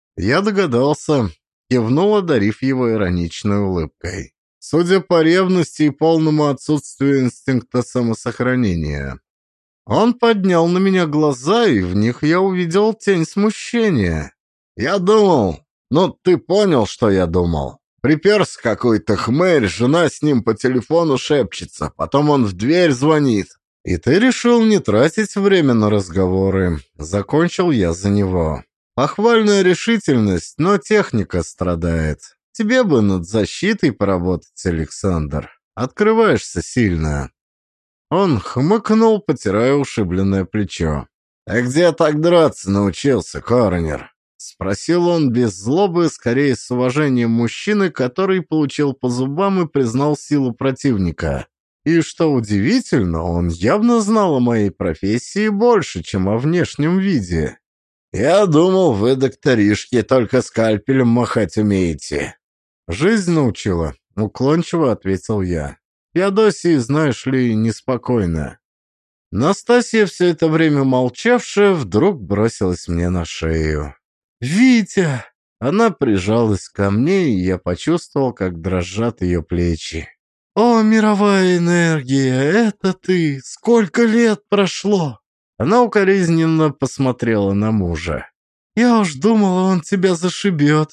Я догадался, кивнул, одарив его ироничной улыбкой. Судя по ревности и полному отсутствию инстинкта самосохранения. Он поднял на меня глаза, и в них я увидел тень смущения. «Я думал... Ну, ты понял, что я думал? Приперся какой-то хмырь, жена с ним по телефону шепчется, потом он в дверь звонит. И ты решил не тратить время на разговоры. Закончил я за него. Похвальная решительность, но техника страдает. Тебе бы над защитой поработать, Александр. Открываешься сильно». Он хмыкнул, потирая ушибленное плечо. «А где так драться научился, Коронер?» Спросил он без злобы, скорее с уважением мужчины, который получил по зубам и признал силу противника. И, что удивительно, он явно знал о моей профессии больше, чем о внешнем виде. «Я думал, вы, докторишки, только скальпелем махать умеете». «Жизнь научила», — уклончиво ответил я. «Феодосии, знаешь ли, неспокойно». Настасья, все это время молчавшая, вдруг бросилась мне на шею. «Витя!» Она прижалась ко мне, и я почувствовал, как дрожат ее плечи. «О, мировая энергия, это ты! Сколько лет прошло!» Она укоризненно посмотрела на мужа. «Я уж думала, он тебя зашибет».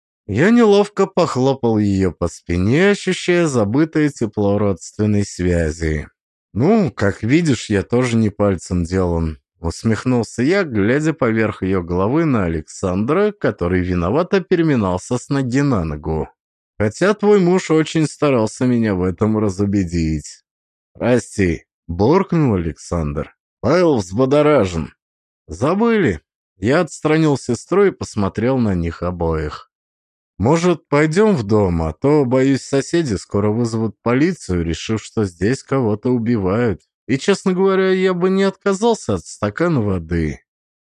Я неловко похлопал ее по спине, ощущая забытое тепло родственной связи. «Ну, как видишь, я тоже не пальцем делан», — усмехнулся я, глядя поверх ее головы на Александра, который виновато переминался с ноги на ногу. «Хотя твой муж очень старался меня в этом разубедить». «Прости», — буркнул Александр. «Павел взбодоражен». «Забыли». Я отстранил сестру и посмотрел на них обоих. «Может, пойдем в дом, а то, боюсь, соседи скоро вызовут полицию, решив, что здесь кого-то убивают. И, честно говоря, я бы не отказался от стакана воды».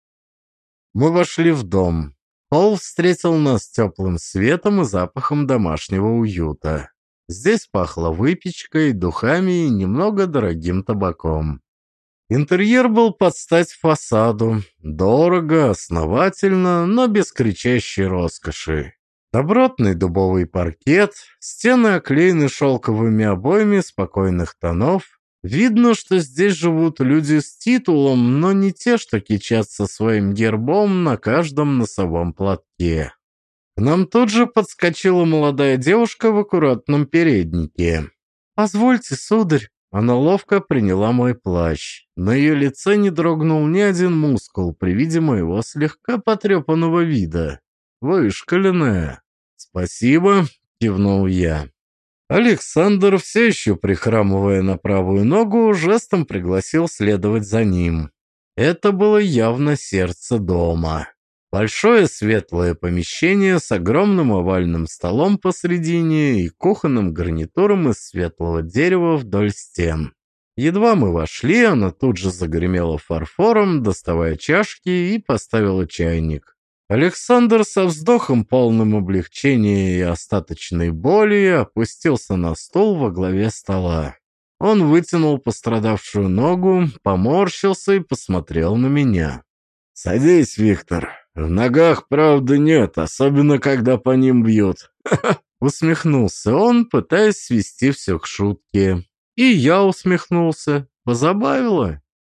Мы вошли в дом. Пол встретил нас теплым светом и запахом домашнего уюта. Здесь пахло выпечкой, духами и немного дорогим табаком. Интерьер был под стать фасаду. Дорого, основательно, но без кричащей роскоши. Добротный дубовый паркет, стены оклеены шелковыми обоями спокойных тонов. Видно, что здесь живут люди с титулом, но не те, что кичатся своим гербом на каждом носовом платке. К нам тут же подскочила молодая девушка в аккуратном переднике. «Позвольте, сударь». Она ловко приняла мой плащ. На ее лице не дрогнул ни один мускул при виде моего слегка потрепанного вида. Вышкаленная. «Спасибо», — кивнул я. Александр, все еще прихрамывая на правую ногу, жестом пригласил следовать за ним. Это было явно сердце дома. Большое светлое помещение с огромным овальным столом посредине и кухонным гарнитуром из светлого дерева вдоль стен. Едва мы вошли, она тут же загремела фарфором, доставая чашки, и поставила чайник. Александр со вздохом, полным облегчения и остаточной боли, опустился на стол во главе стола. Он вытянул пострадавшую ногу, поморщился и посмотрел на меня. «Садись, Виктор. В ногах правды нет, особенно когда по ним бьют». Усмехнулся он, пытаясь свести все к шутке. И я усмехнулся. Позабавило.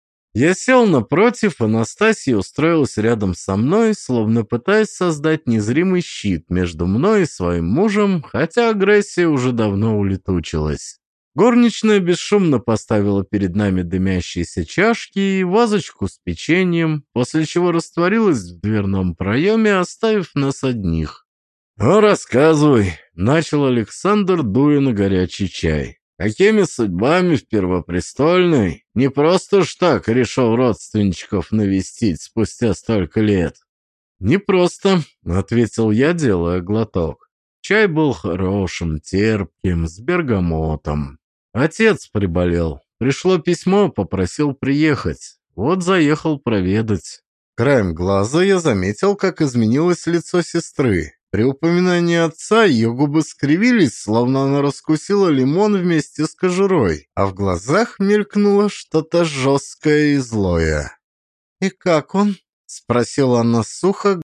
Я сел напротив, Анастасия устроилась рядом со мной, словно пытаясь создать незримый щит между мной и своим мужем, хотя агрессия уже давно улетучилась. Горничная бесшумно поставила перед нами дымящиеся чашки и вазочку с печеньем, после чего растворилась в дверном проеме, оставив нас одних. «Ну, рассказывай», — начал Александр, дуя на горячий чай. «Какими судьбами в Первопрестольной? Не просто ж так решил родственничков навестить спустя столько лет». «Не просто», — ответил я, делая глоток. Чай был хорошим, терпким, с бергамотом. Отец приболел. Пришло письмо, попросил приехать. Вот заехал проведать. Краем глаза я заметил, как изменилось лицо сестры. При упоминании отца ее губы скривились, словно она раскусила лимон вместе с кожурой, а в глазах мелькнуло что-то жесткое и злое. «И как он?» — спросила она сухо,